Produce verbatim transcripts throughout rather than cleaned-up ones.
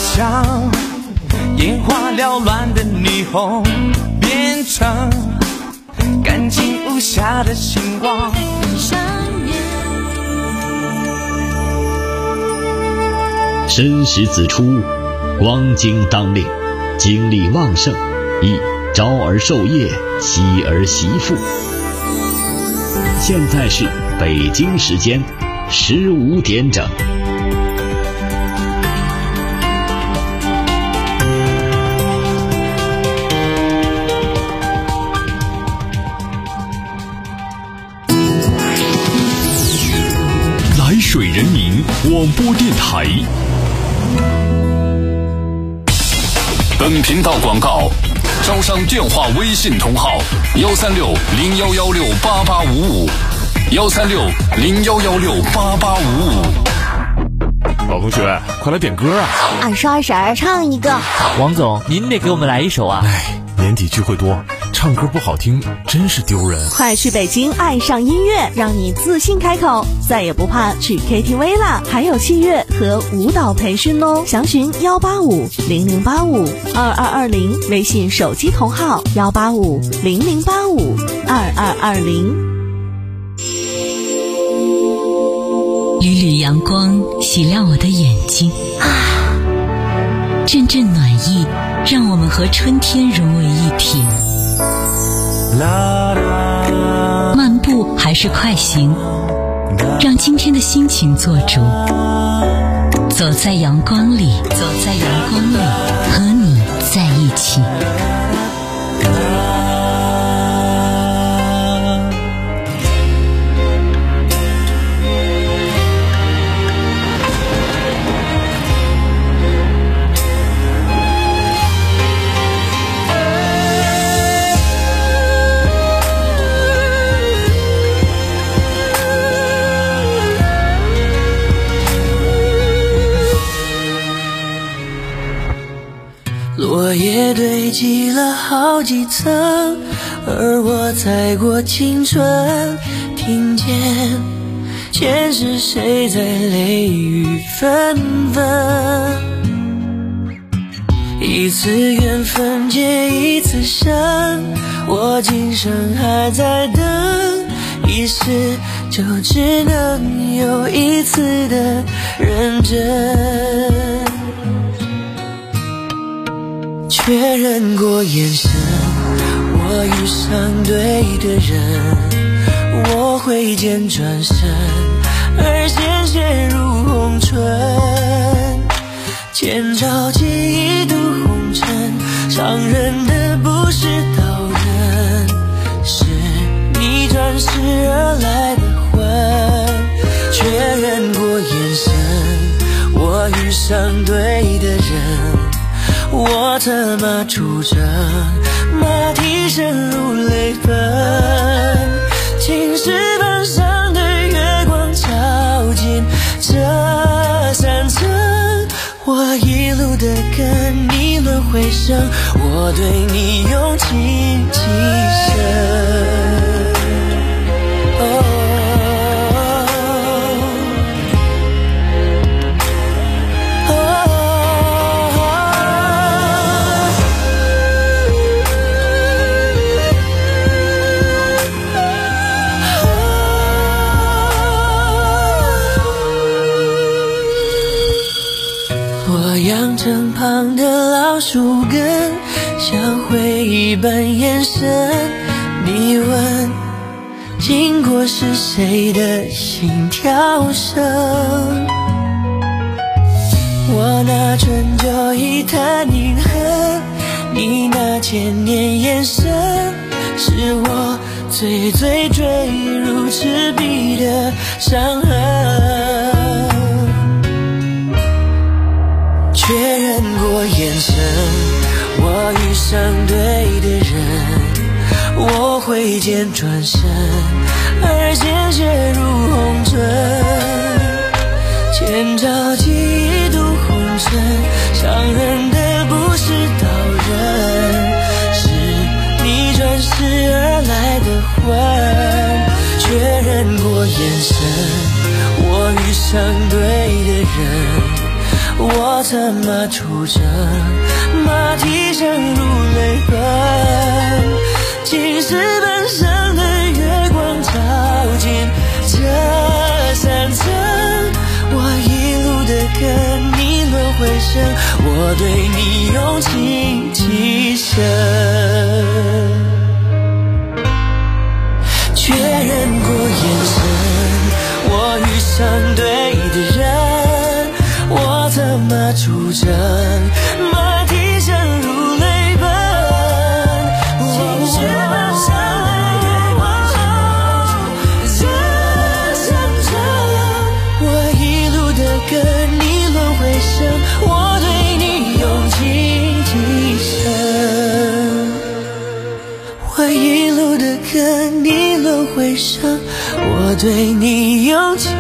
像眼花缭乱的霓虹，变成干净无瑕的星光。 申时子出，光景当令，精力旺盛，宜朝而授业，夕而习赋。现在是北京时间十五点整。 来水人民广播电台。本频道广告：招商电话微信同号：幺三六零幺幺六八八五五，幺三六零幺幺六八八五五。 老同学，快来点歌啊！ 俺说二婶唱一个。 王总，您得给我们来一首啊！ 哎，年底聚会多，唱歌不好听真是丢人。 快去北京爱上音乐，让你自信开口，再也不怕去 K T V 啦！还有器乐和舞蹈培训哦，详询幺八五零零八五二二二零，微信手机同号幺八五零零八五二二二零。 缕缕阳光洗亮我的眼睛啊，阵阵暖意让我们和春天融为一体。漫步还是快行，让今天的心情做主。走在阳光里，走在阳光里，和你在一起。 落叶堆积了好几层，而我踩过青春，听见前世谁在泪雨纷纷。一次缘分结一次深，我今生还在等，一世就只能有一次的认真。确认过眼神，我遇上对的人，我挥剑转身，而鲜血如红唇。千朝记一度红尘，伤人的不是刀刃，是你转世而来的魂。确认过眼神，我遇上对的人，我策马出征，马蹄声如泪奔。青石板上的月光照进这山城，我一路的跟你轮回声，我对你用情极深。哦阳城旁的老树根，像回忆般延伸。你问经过是谁的心跳声，我拿春秋一叹凝恨，你那千年眼神，是我最最坠入赤壁的伤痕。确认过眼神，我遇上对的人，我挥剑转身，而鲜血如红唇。千朝记一度红尘，伤人的不是刀刃，是你转世而来的魂。确认过眼神，我遇上对的人，我我策马出征，马蹄声如泪奔，青石板上的月光照进这山城，我一路的跟你轮回声，我对你用情极深，确认过眼神，我遇上对的人，我策马出征，马蹄声如泪奔，青石板上的月光照进这山城，我一路的跟你轮回声，我对你用情极深，我一路的跟你轮回声，我对你用情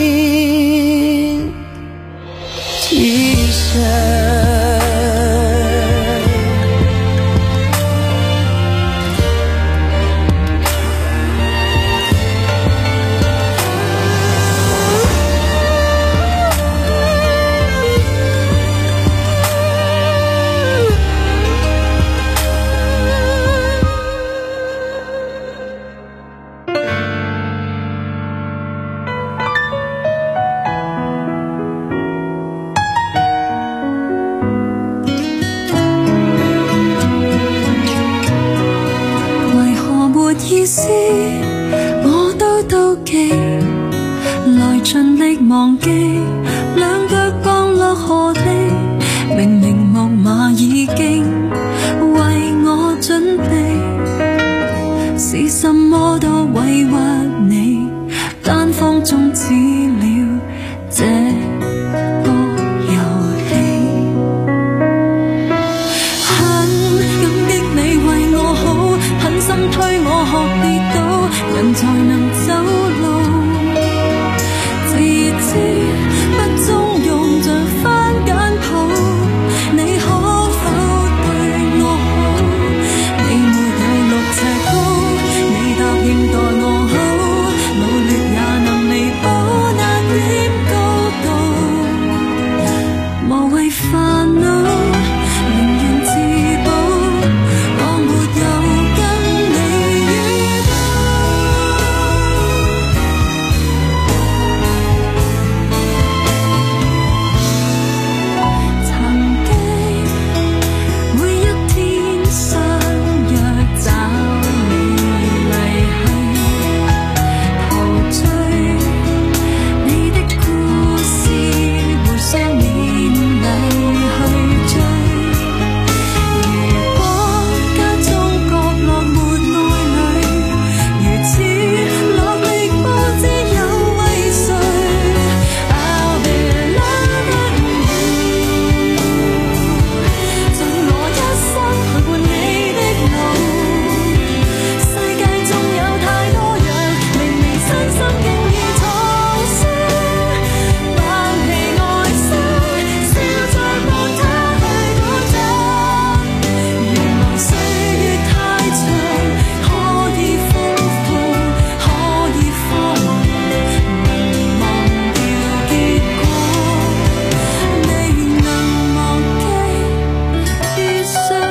极深。 意思我都妒忌，來盡力忘記，兩腳降落河地，明明木馬已經為我準備，是什麼都委屈你，單方終止了這個遊戲，很感激你為我好，狠心推我學跌倒，人才能走路，自知不中用像番梘泡，你可否對我好？你沒有六尺高，你答應待我好，努力也能彌補那點高度，無謂煩惱，寧願自保，我沒有跟你預報。曾經每一天相約找你離去，陶醉你的故事，回想年你去追。如果家中角落沒愛侶，如此落力不知有為誰 I'll be loving you， 盡我一生陪伴你的路，世界中有太多人明明身心經已藏身，放棄愛心，笑着望他去鼓掌，原來歲月太長，可以豐富，可以荒能忘掉結果，未能忘記遇上。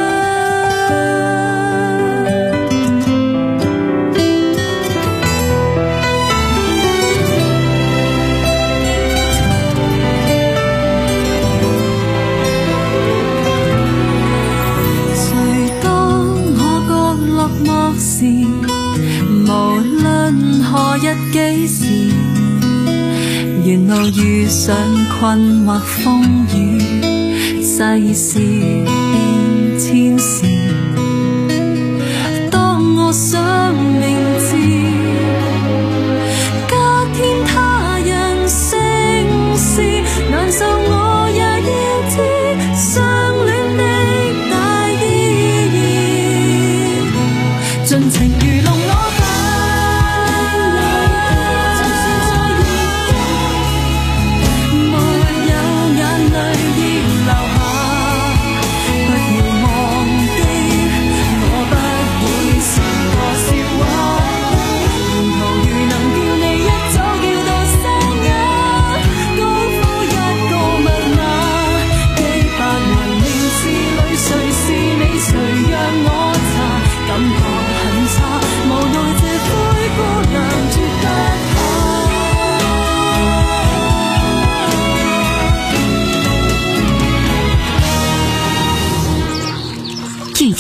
誰當我角落漠視，無論何日幾時，沿路遇上困惑風雨，世事變遷時，當我想明智，加添他人姓氏，難受我也要知相戀的大意義，盡情愚弄我吧，就算在月光沒有眼淚已流下，不要忘記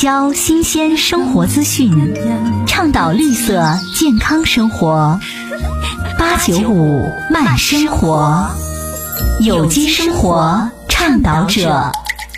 交新鲜生活资讯，倡导绿色健康生活。八九五慢生活，有机生活倡导者。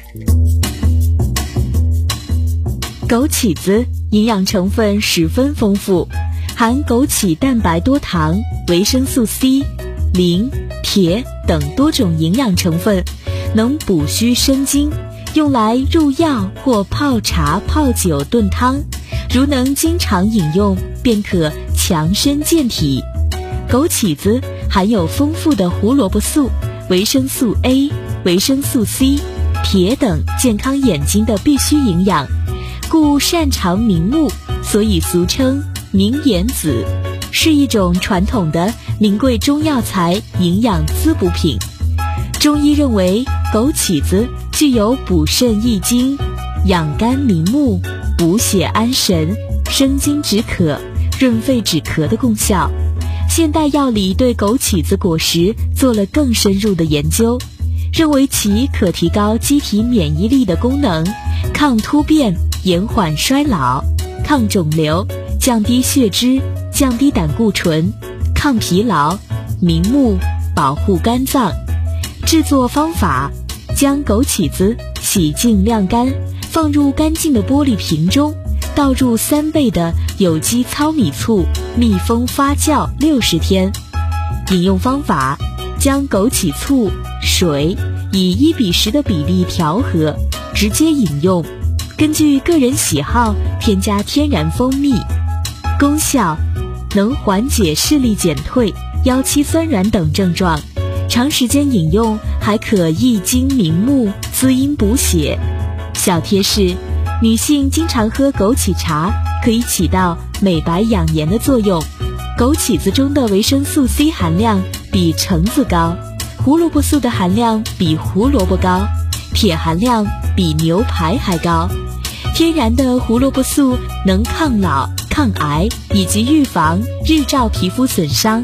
枸杞子营养成分十分丰富，含枸杞蛋白多糖、维生素 C、磷、铁等多种营养成分，能补虚生津，用来入药或泡茶、泡酒、炖汤。如能经常饮用，便可强身健体。枸杞子含有丰富的胡萝卜素、维生素 A、维生素 C、铁等健康眼睛的必需营养，故擅长明目，所以俗称明眼子，是一种传统的名贵中药材营养滋补品。中医认为枸杞子具有补肾益精、养肝明目、补血安神、生津止渴、润肺止咳的功效。现代药理对枸杞子果实做了更深入的研究，认为其可提高机体免疫力的功能，抗突变、延缓衰老、抗肿瘤、降低血脂、降低胆固醇、抗疲劳、明目、保护肝脏。制作方法：将枸杞子洗净晾干，放入干净的玻璃瓶中，倒入三倍的有机糙米醋，密封发酵六十天。饮用方法：将枸杞醋、水以一比十的比例调和，直接饮用。根据个人喜好添加天然蜂蜜。功效：能缓解视力减退、腰膝酸软等症状，长时间饮用还可益精明目、滋阴补血。小贴士：女性经常喝枸杞茶，可以起到美白养颜的作用。枸杞子中的维生素 C 含量比橙子高，胡萝卜素的含量比胡萝卜高，铁含量比牛排还高。天然的胡萝卜素能抗老、抗癌以及预防日照皮肤损伤。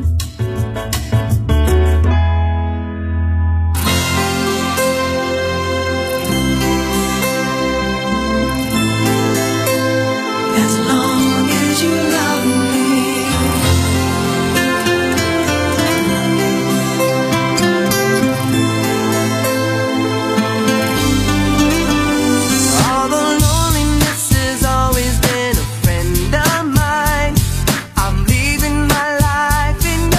Always been a friend of mine. I'm leaving my life in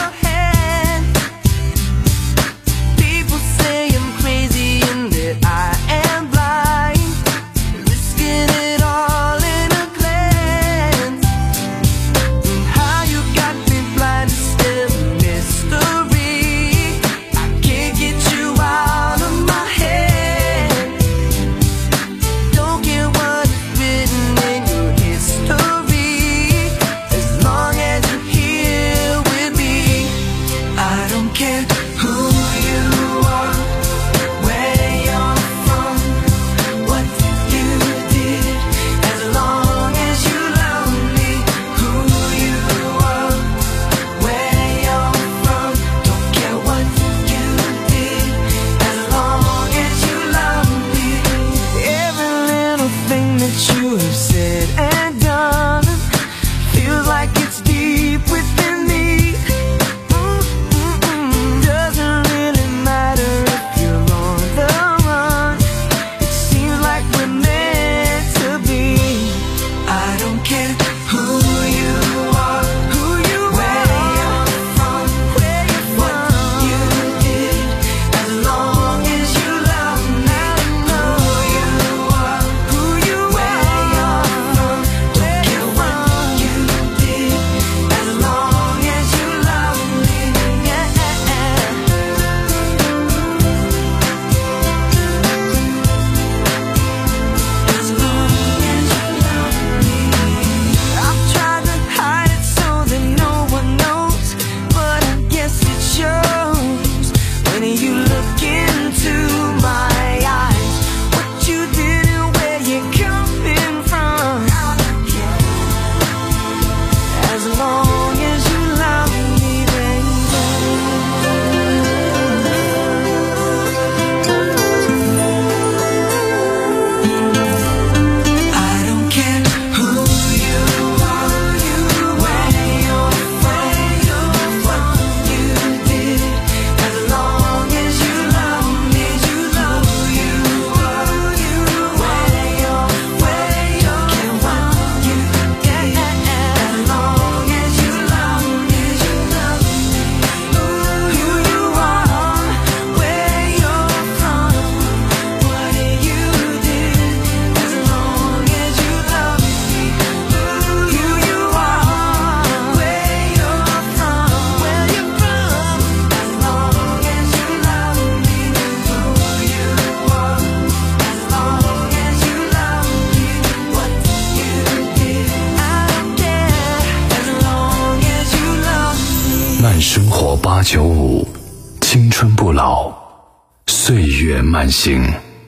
九五，青春不老，岁月慢行。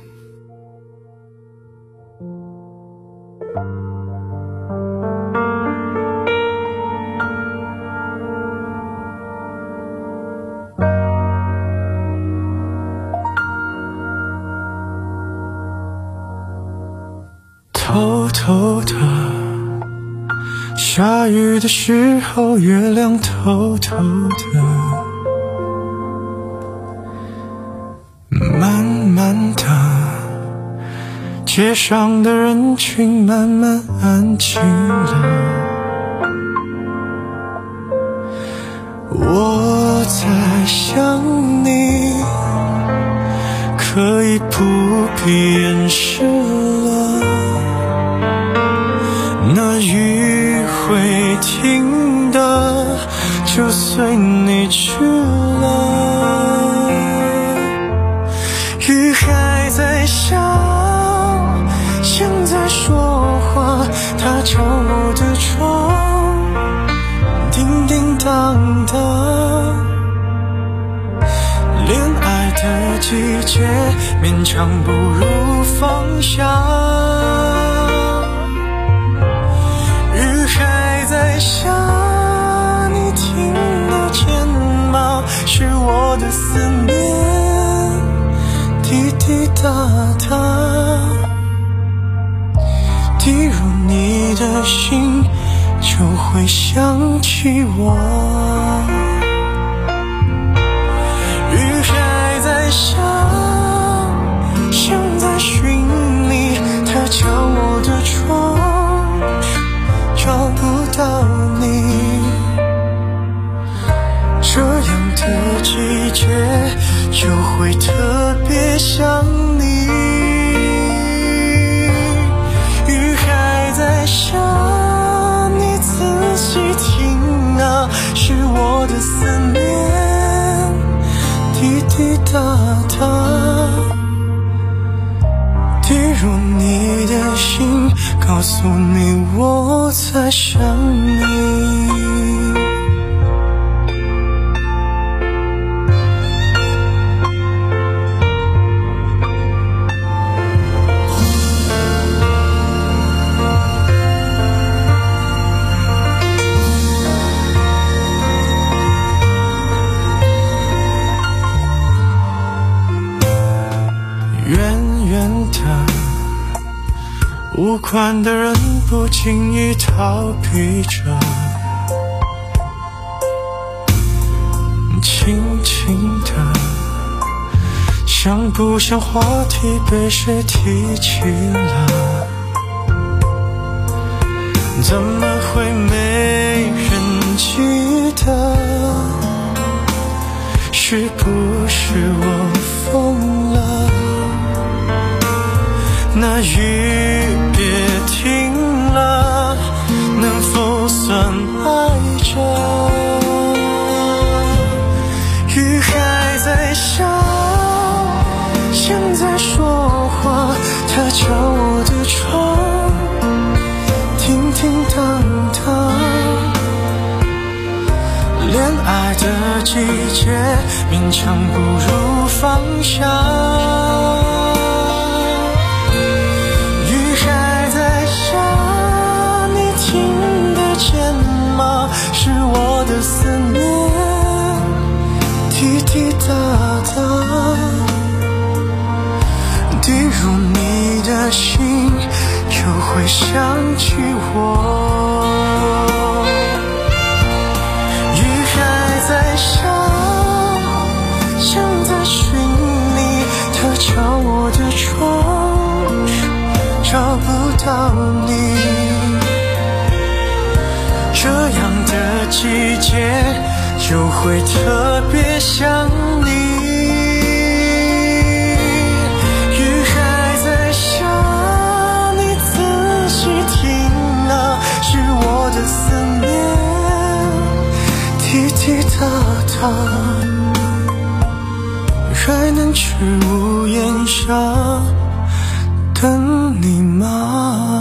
偷偷的，下雨的时候，月亮偷偷的，慢慢的，街上的人群慢慢安静了。我在想你，可以不必掩饰了，那雨会停的，就随你去了。雨还在下，像在说话，它敲我的窗，叮叮当当。恋爱的季节，勉强不如放下。雨还在下，你听得见吗？是我的思念，滴滴答答，滴入你的心，就会想起我。雨还在下，像在寻你，它敲我的窗，找不到你。这样的季节，就会特别想你。雨还在下，你仔细听啊，是我的思念，滴滴答答，滴入你的心，告诉你我在想你。无关的人不经意逃避着，轻轻的，像不像话题被谁提起了？怎么会没人记得？是不是我疯了？那雨别停了，能否算爱着？雨还在下，像在说话，它敲我的窗，叮叮当当。恋爱的季节，勉强不如放下。是我的思念，滴滴答答，滴入你的心，就会想起我。雨还在下，像在寻你，它敲我的窗，找不到你。这样的季节，就会特别想你。雨还在下，你仔细听啊，是我的思念，滴滴答答，还能去屋檐下等你吗？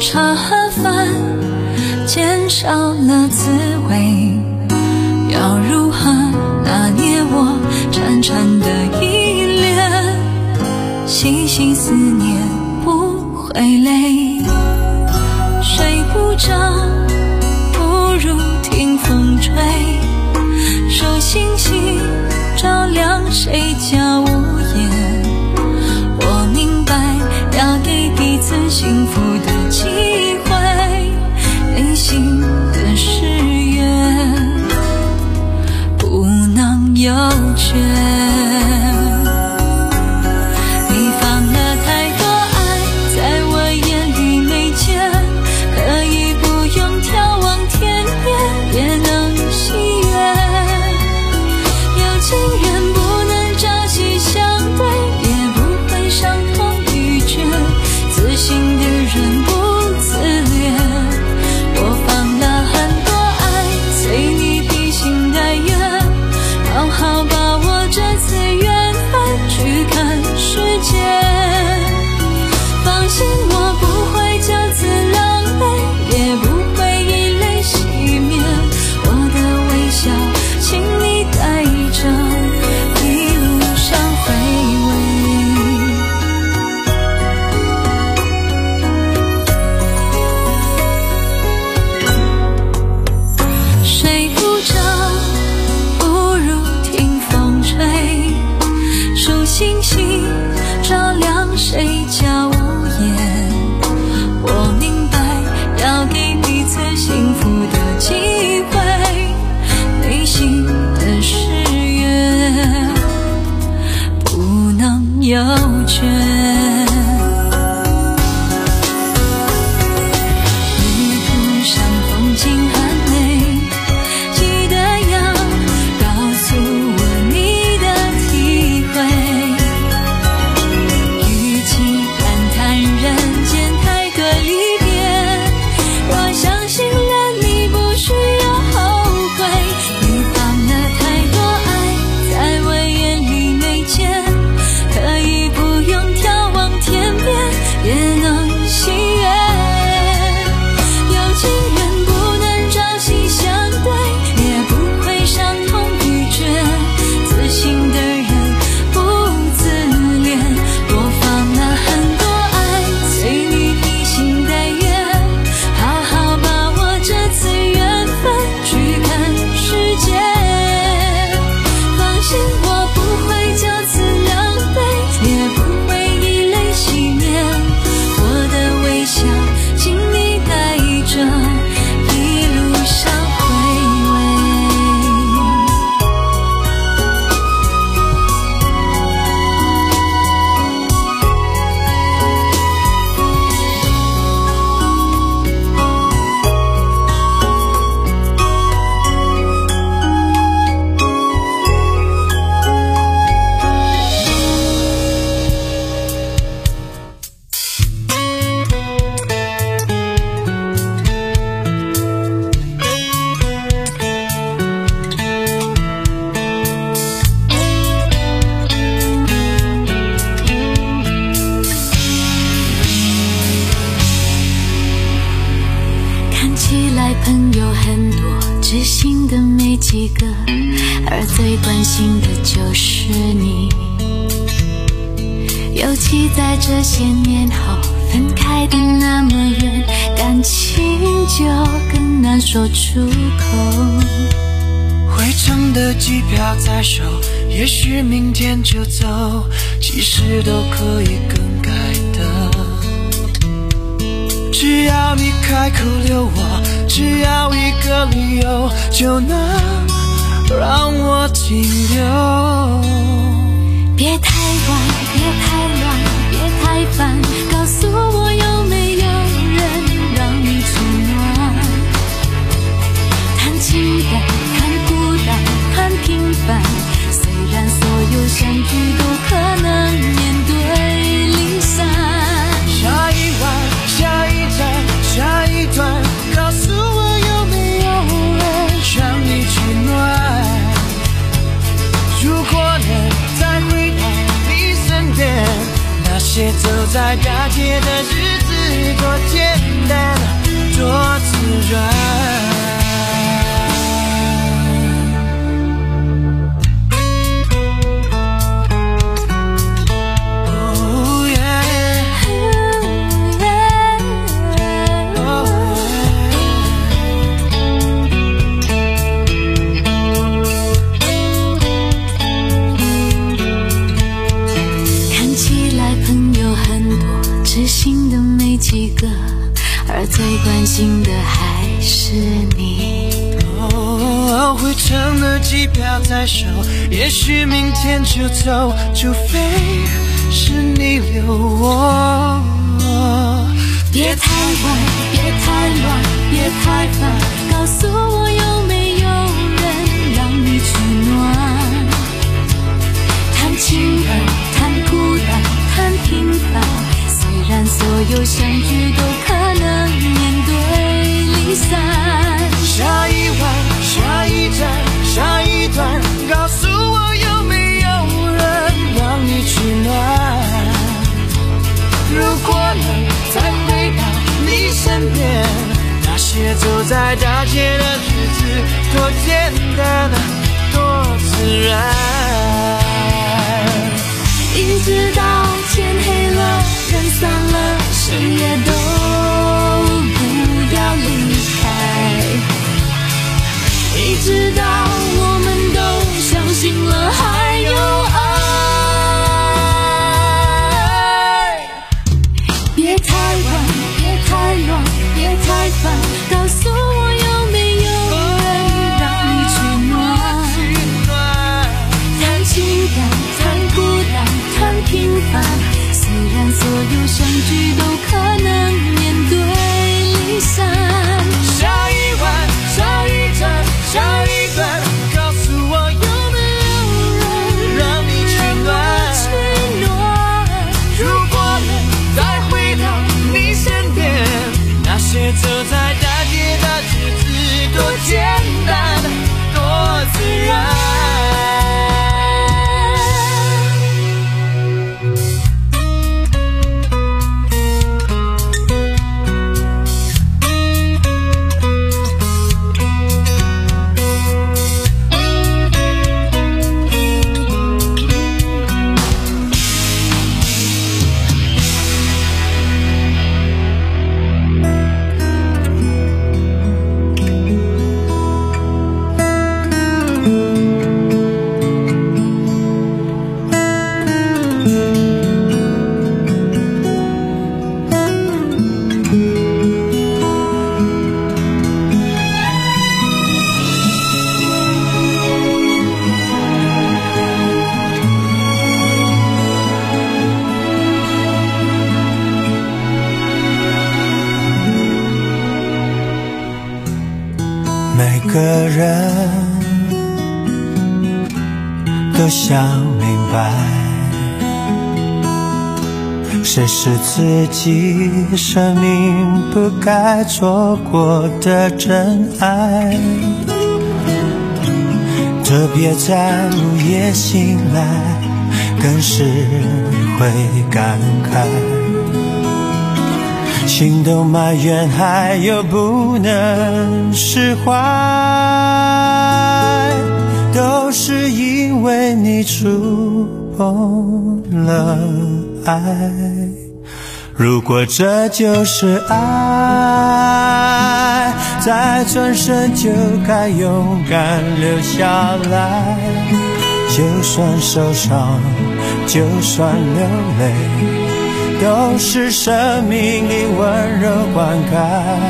茶饭减少了滋味，要如何拿捏我潺潺的依恋？细细思念不会累，睡不着不如听风吹，数星星照亮谁家屋檐。我明白要给彼此幸福的机会，内心的誓言不能有缺。你放了太多爱在我眼里没见，可以不用眺望天边也能喜悦。有情人不能朝夕相对，也不会伤痛欲绝，自信的人不自恋。我放了很多爱随你披星戴月，好好把握这次缘分去看世界。放心，我不会就此狼狈，也不会以泪熄灭。我的微笑请你带着，一路上回味。睡不着不如听风吹，数星星照亮谁家屋檐。我明白要给彼此幸福的机会，内心的誓言不能有缺。旅途上风景很美，记得要告诉我你的体会。与其感叹人间太多离别，我相信了你不需要后悔。你放了太多爱在我眼里没见，可以不用眺望天边也能喜悦。有情人不能朝夕相对，也不会伤痛欲绝，自信的人不自恋。我放了很多爱随你披星戴月，好好把握这次缘分去看世界。放心，我不会就此狼狈，也不会以泪熄灭。我的微笑请你带着，一路上回味。看起来朋友很多，知心的没几个，而最关心的就是你。尤其在这些年后，分开的那么远，感情就更难说出口。 回程的机票在手，也许明天就走，其实都可以更改的。只要你开口留我，只要一个理由，就能让我停留。 别太晚，别太乱，别太烦，告诉我有没有人让你取暖。谈情感，谈孤单，谈平凡，虽然所有相聚都可能面对离散。 下一晚，下一站，下一段，告诉我有没有人让你取暖。如果能再回到你身边，那些走在大街的日子多简单。 而最关心的还是你。 哦，回程的机票太少，也许明天就走，除非是你留我。 别太晚，别太乱，别太烦，告诉我有没有人让你取暖。谈情人，谈孤单，谈平凡，虽然所有相聚都可能面对离散。 下一晚，下一站，下一段，告诉我有没有人让你取暖。如果能再回到你身边，那些走在大街的日子多简单，多自然。 一直到天黑了，人散了，谁也都不要离开。一直到我们都相信了还有爱。别太晚，别太乱，别太烦，告诉我有没有人让你取暖。谈情感，谈孤单，谈平凡，虽然所有相聚都可能面对离散。 下一晚，下一站，下一段，告诉我有没有人让你取暖。如果能再回到你身边，那些走在大街的日子多简单，多自然。每个人都想明白，谁是自己生命不该错过的真爱。特别在午夜醒来，更是会感慨，心都埋怨，还有不能释怀，都是因为你触碰了爱。如果这就是爱，再转身就该勇敢留下来，就算受伤，就算流泪，都是生命里温柔灌溉。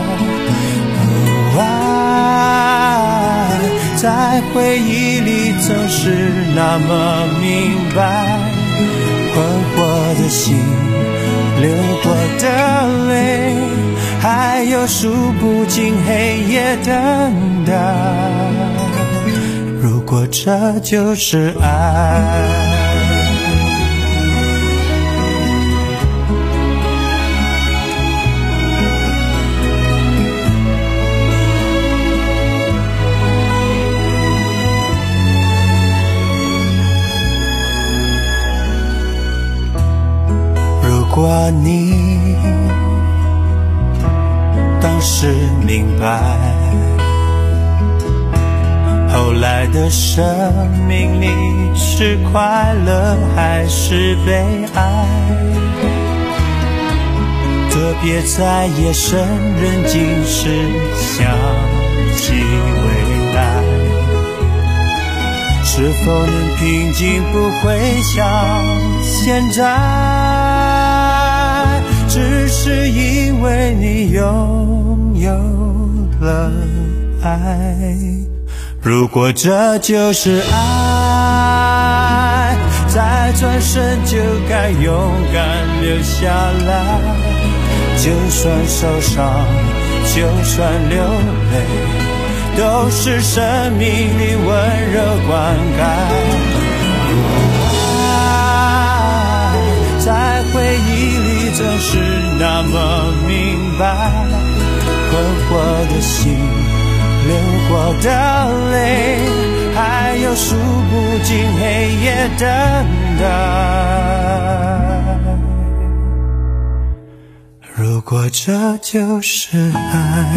哦，爱在回忆里总是那么明白，困惑的心，流过的泪，还有数不尽黑夜等待。如果这就是爱，如果你当时明白，后来的生命里是快乐还是悲哀，特别在夜深人静时想起未来，是否能平静，不会像现在只只是因为你拥有了爱。如果这就是爱，再转身就该勇敢留下来。就算受伤，就算流泪，都是生命里温热灌溉。如果爱在回忆里总是那么明白，困惑的心，流过的泪，还有数不尽黑夜等待。如果这就是爱，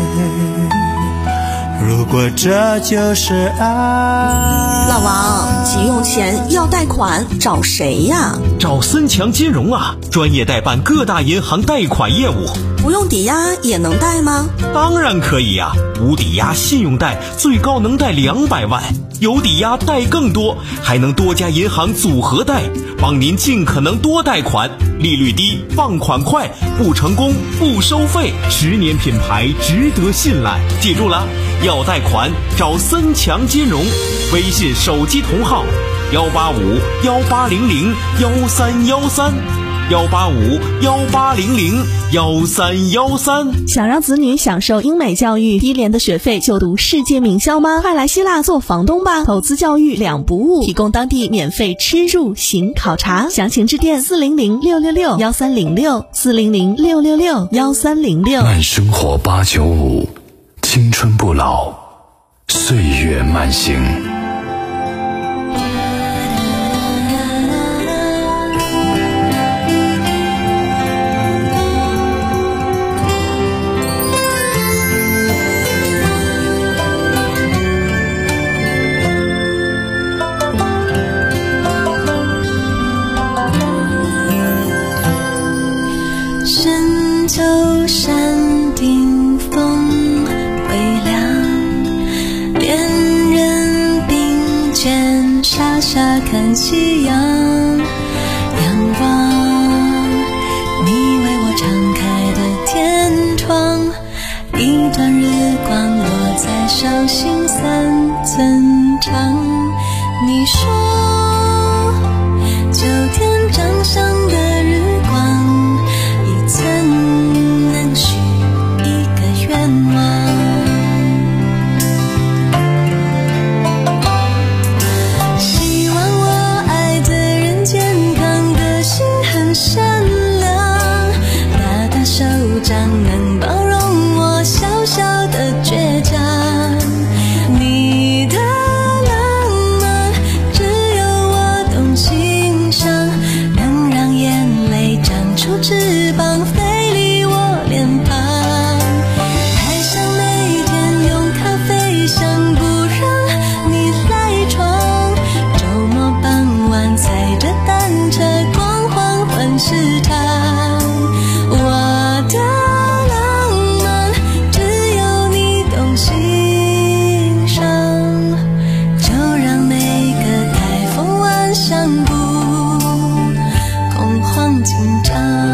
如果这就是爱。 老王，急用钱要贷款找谁呀？ 找森强金融啊，专业代办各大银行贷款业务。 不用抵押也能贷吗？ 当然可以啊，无抵押信用贷最高能贷两百万，有抵押贷更多，还能多家银行组合贷，帮您尽可能多贷款，利率低，放款快，不成功不收费，十年品牌值得信赖。记住了，要贷款找森强金融，微信手机同号幺八五幺八零零幺三幺三。幺八五幺八零零幺三幺三。 想让子女享受英美教育，低廉的学费就读世界名校吗？快来希腊做房东吧！投资教育两不误，提供当地免费吃住行考察。详情致电四零零六六六幺三零六四零零六六六幺三零六。 慢生活八九五，青春不老，岁月慢行。 秋山顶风微凉，恋人并肩傻傻看夕阳。阳光，你为我敞开的天窗，一段日光落在手心三寸长。你说，秋天掌上的日光，一寸能许一个愿望。希望我爱的人健康，个性很善良，大大手掌能包容我小小的倔强。你的浪漫只有我懂欣赏，能让眼泪长出翅膀飞离我脸庞。还想每天用咖啡香不让你赖床，周末傍晚踩着单车逛黄昏市场。我的浪漫只有你懂欣赏，就让每个台风晚上不恐慌紧张。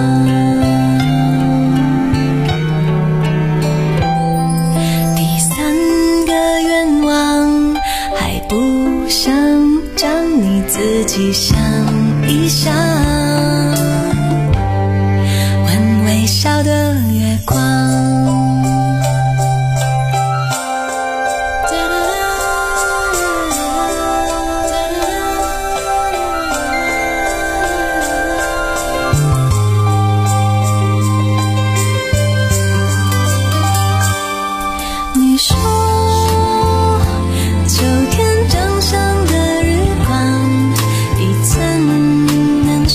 第三个愿望，还不想让你自己想一想，问微笑的月光。你说，秋天掌上的日光，一寸能许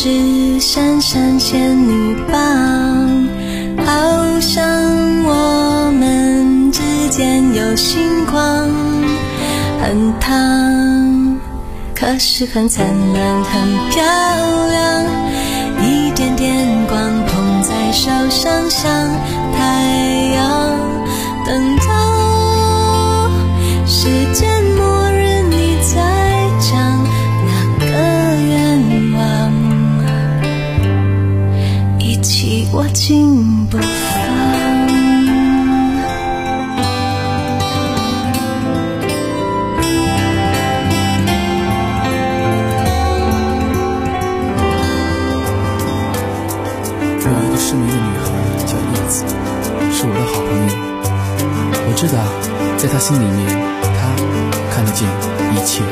是闪闪仙女棒，好像我们之间有星光，很烫，可是很灿烂，很漂亮，一点点光捧在手上，像太阳，等到世界末日你再讲那个愿望，一起握紧不放。 失明的女孩叫叶子，是我的好朋友。我知道，在她心里面，她看得见一切。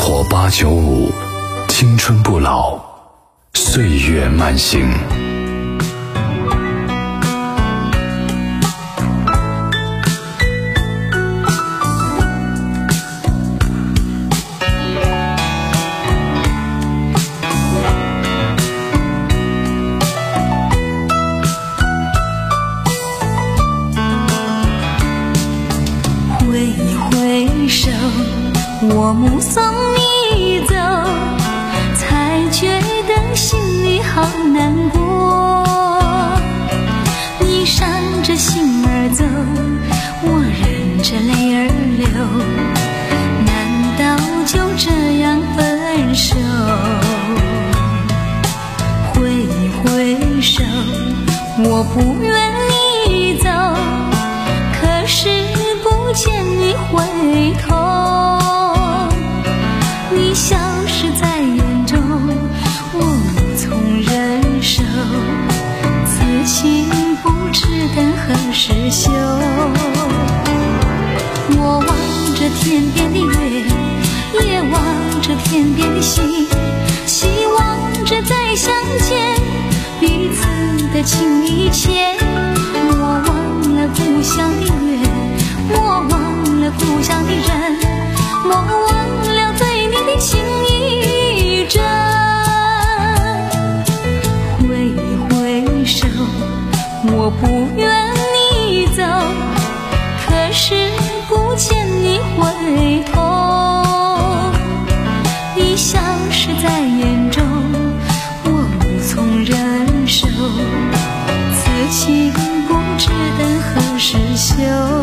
活八九五，青春不老，岁月慢行。 我目送你走，才觉得心里好难过。你闪着心儿走，我忍着泪儿流，难道就这样分手？挥一挥手，我不愿你走，可是不见你回头。你消失在眼中，我无从忍受，此情不知等何时休。我望着天边的月，也望着天边的星，希望着再相见，彼此的情意牵。我忘了故乡的月，我忘了故乡的人，我忘了对你的情意真。挥一挥手，我不愿你走，可是不见你回头。你消失在眼中，我无从忍受，此情不知等何时休。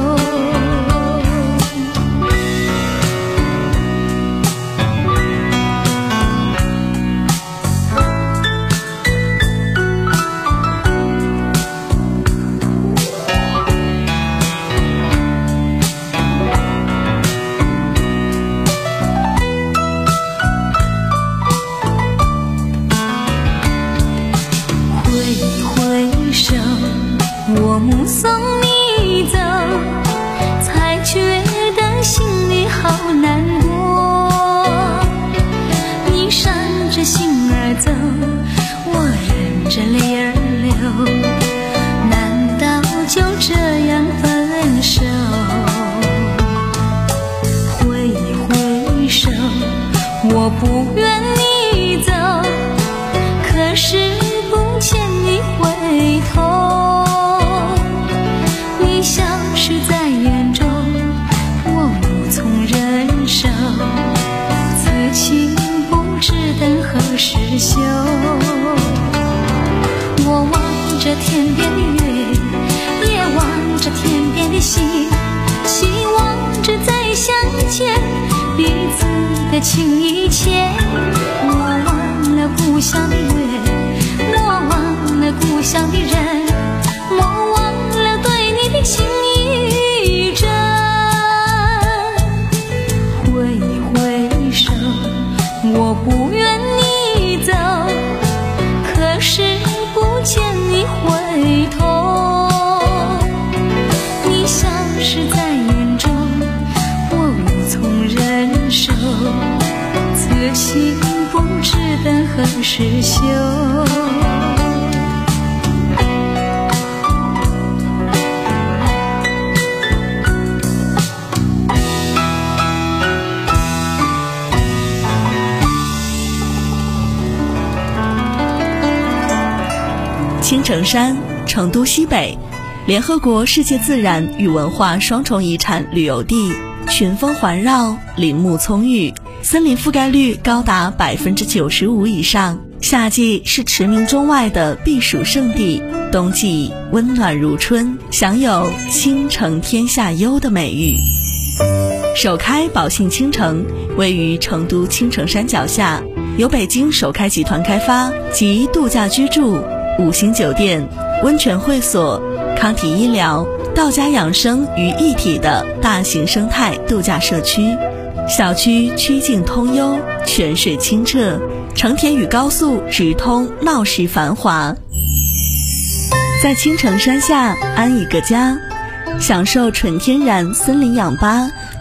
我目送你走，才觉得心里好难过。你闪着心儿走，我忍着泪儿流，难道就这样分手？挥一挥手，我不愿你走，可是不见你回头。消失在眼中，我无从忍受，此情不知等何时休。我望着天边的月，也望着天边的星，希望着再相见，彼此的情意牵。我忘了故乡的月，我忘了故乡的人，我忘了对你的情意真。挥一挥手，我不愿你走，可是不见你回头。你消失在眼中，我无从忍受，此情不知等何时休。 青城山，成都西北，联合国世界自然与文化双重遗产旅游地，群峰环绕，林木葱郁，森林覆盖率高达百分之九十五以上。夏季是驰名中外的避暑胜地，冬季温暖如春，享有倾城天下优的美誉。首开宝信倾城位于成都青城山脚下，由北京首开集团开发，集度假居住、五星酒店、温泉会所、康体医疗、道家养生于一体的大型生态度假社区。小区曲径通幽，泉水清澈，成田与高速直通，闹市繁华。在青城山下安一个家，享受纯天然森林氧吧、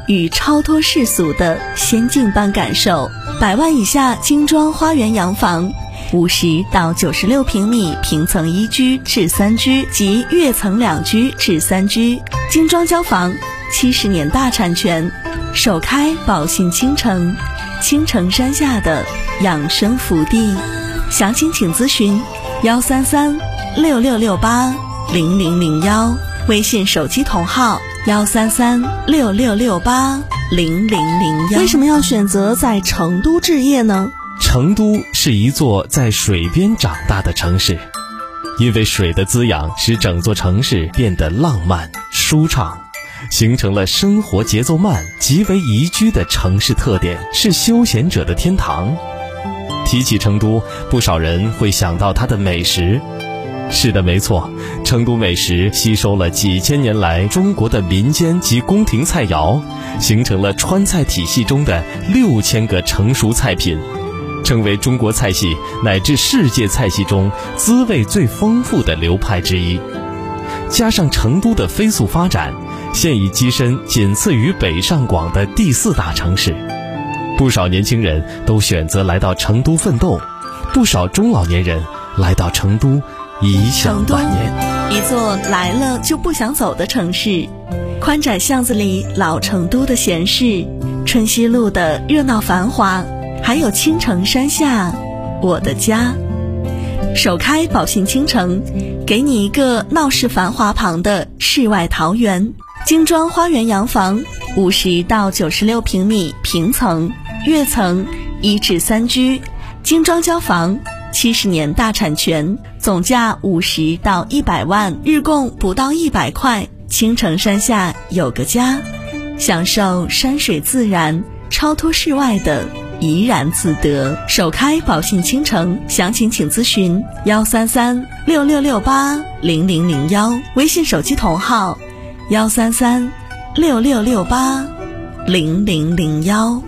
与超脱世俗的仙境般感受。百万以下精装花园洋房，五十到九十六平米平层一居至三居及跃层两居至三居，精装交房，七十年大产权，首开宝信倾城，青城山下的养生福地。详情请咨询幺三三六六六八零零零幺，微信手机同号幺三三六六六八零零零幺。为什么要选择在成都置业呢？ 成都是一座在水边长大的城市，因为水的滋养使整座城市变得浪漫舒畅，形成了生活节奏慢、极为宜居的城市特点，是休闲者的天堂。提起成都，不少人会想到它的美食。是的，没错，成都美食吸收了几千年来中国的民间及宫廷菜肴，形成了川菜体系中的六千个成熟菜品，成为中国菜系乃至世界菜系中滋味最丰富的流派之一。加上成都的飞速发展，现已跻身仅次于北上广的第四大城市。不少年轻人都选择来到成都奋斗，不少中老年人来到成都颐享晚年。 一座来了就不想走的城市，宽窄巷子里老成都的闲适，春熙路的热闹繁华，还有青城山下我的家。首开宝信倾城，给你一个闹市繁华旁的世外桃源。精装花园洋房，五十到九十六平米平层跃层一至三居，精装交房，七十年大产权，总价五十到一百万，日供不到一百块。青城山下有个家，享受山水自然，超脱世外的怡然自得。首开宝信倾城，详情请咨询幺三三六六六八零零零幺，微信手机同号幺三三六六六八零零零幺。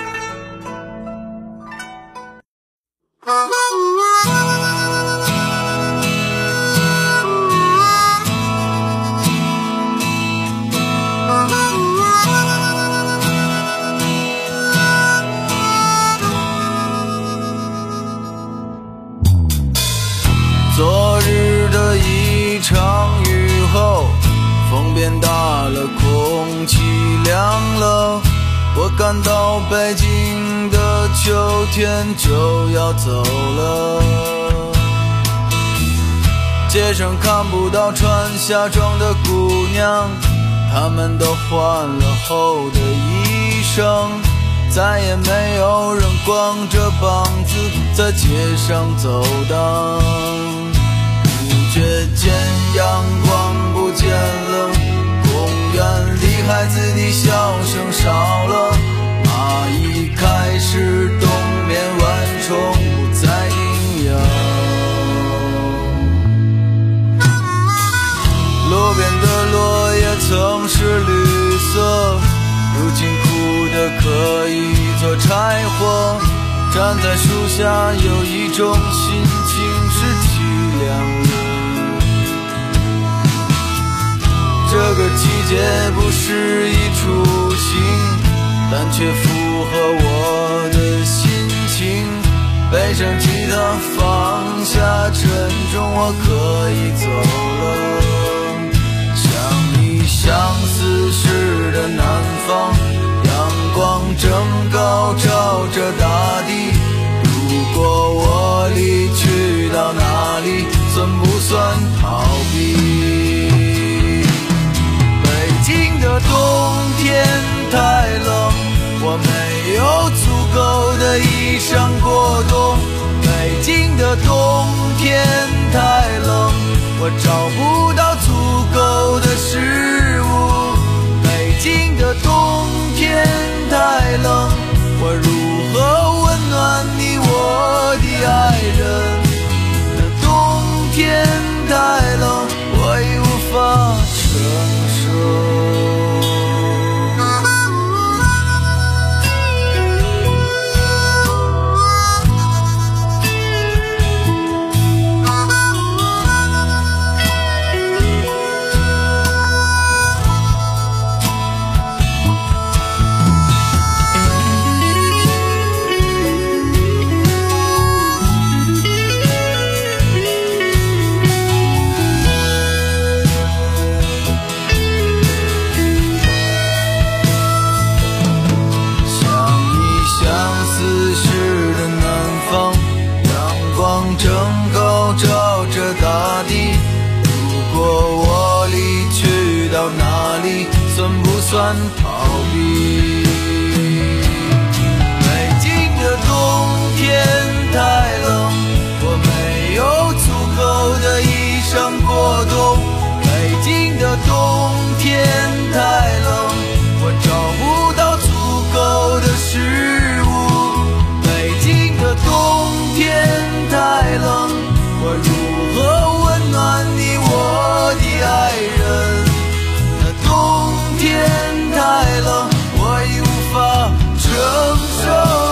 昨日的一场雨后，风变大了，空气凉了，我感到北京的秋天就要走了。街上看不到穿夏装的姑娘，她们都换了厚的衣裳，再也没有人光着膀子在街上走荡。不觉间阳光不见了，公园里孩子的笑声少了，蚂蚁开始冬眠，蚊虫不再叮咬。路边的落叶曾是绿色，如今枯的可以做柴火，站在树下有一种心情是凄凉的。这个季节不适宜出行，但却符合我的心情，背上吉他放下沉重，我可以走了。像你相思时的南方，阳光正高照着大地，如果我离去到哪里，算不算逃避？北京的冬天太冷，我没有足够的衣裳过冬。北京的冬天太冷，我找不到足够的食物。北京的冬天太冷，我如何温暖你我的爱人？那冬天太冷，我已无法承受。 算逃避。北京的冬天太冷，我没有足够的衣裳过冬。北京的冬天太冷，我找不到足够的食物。北京的冬天太冷，我如何温暖你我的爱人？那冬天太冷，我已无法承受。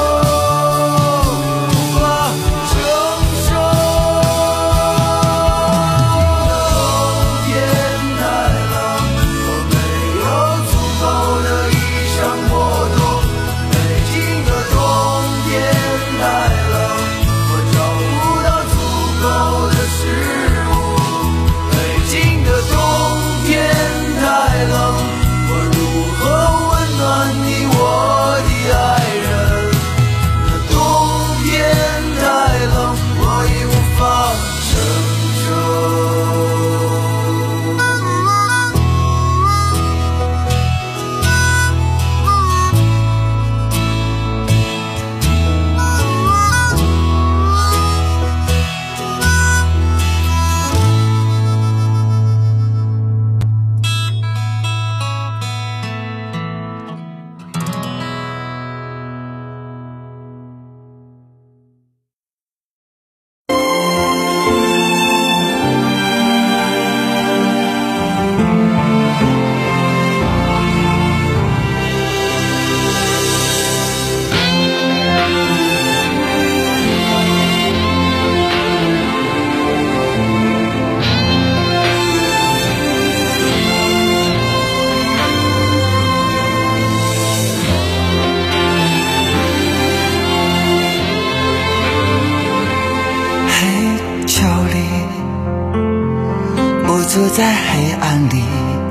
坐在黑暗里，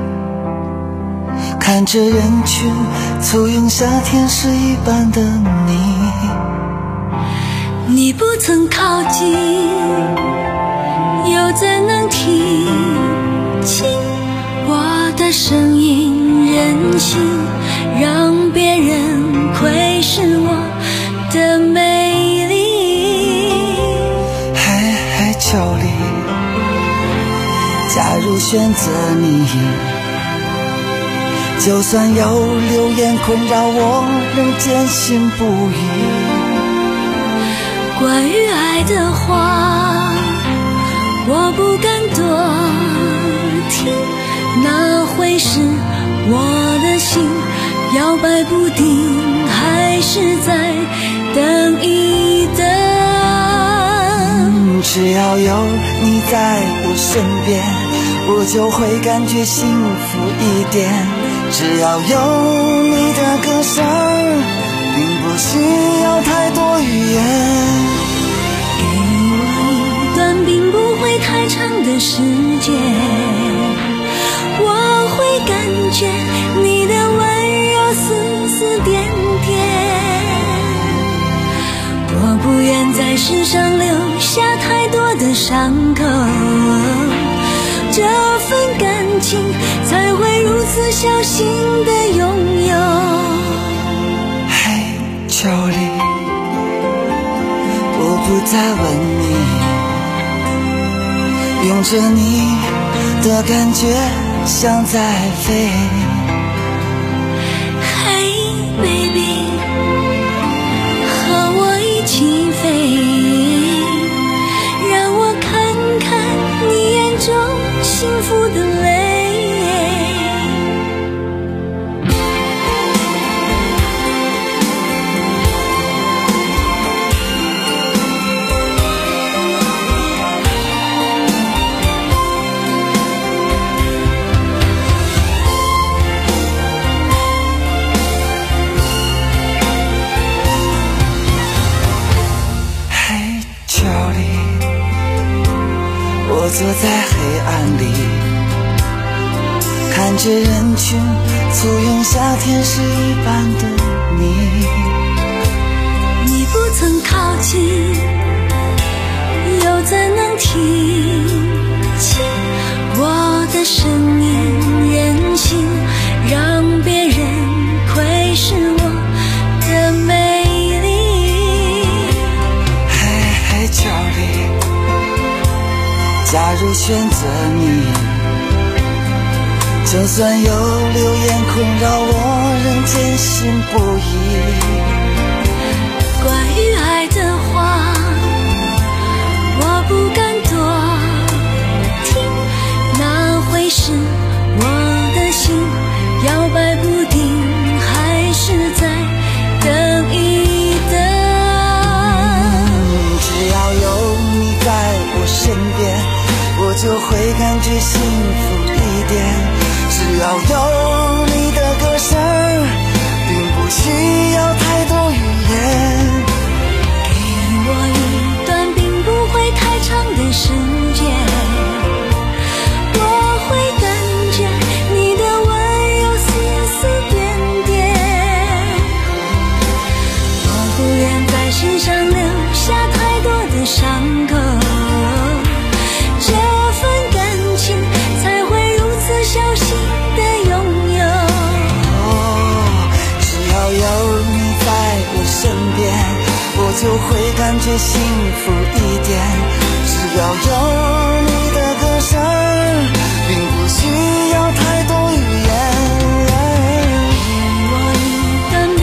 看着人群簇拥夏天时一般的你。 你不曾靠近，又怎能听清我的声音？任性让别人窥视我的美丽。 嘿嘿，秋里，假如选择你，就算有流言困扰我，仍坚信不疑。 关于爱的话，我不敢多听，那会使我的心摇摆不定，还是再等一等。 嗯，只要有你在我身边，我就会感觉幸福一点。只要有你的歌声，并不需要太多语言。 给我一段并不会太长的时间，我会感觉你的温柔丝丝点点。我不愿在世上留下太多的伤口，这份感情才会如此小心的拥有。 嘿，秋里，我不再问你，拥着你的感觉像在飞。 嘿 baby， 和我一起飞，让我看看你眼中幸福的泪。 我坐在黑暗里，看着人群簇拥夏天时一般的你。 你不曾靠近，又怎能听清我的声音？任性让别人会选择你。就算有流言困扰我，仍坚信不疑。 关于爱的话，我不敢多听，那会使我的心摇摆不定，还是在等一等。 嗯，只要有你在我身边，我就会感觉幸福一点。只要有你的歌声，并不需要太多语言。 给我一段并不会太长的时间，我会感觉你的温柔丝丝点点。我不愿在心上留下太多的伤口，这份感情才会如此小心的拥有。 哦，只要有你在我身边，我就会感觉幸福一点。只要有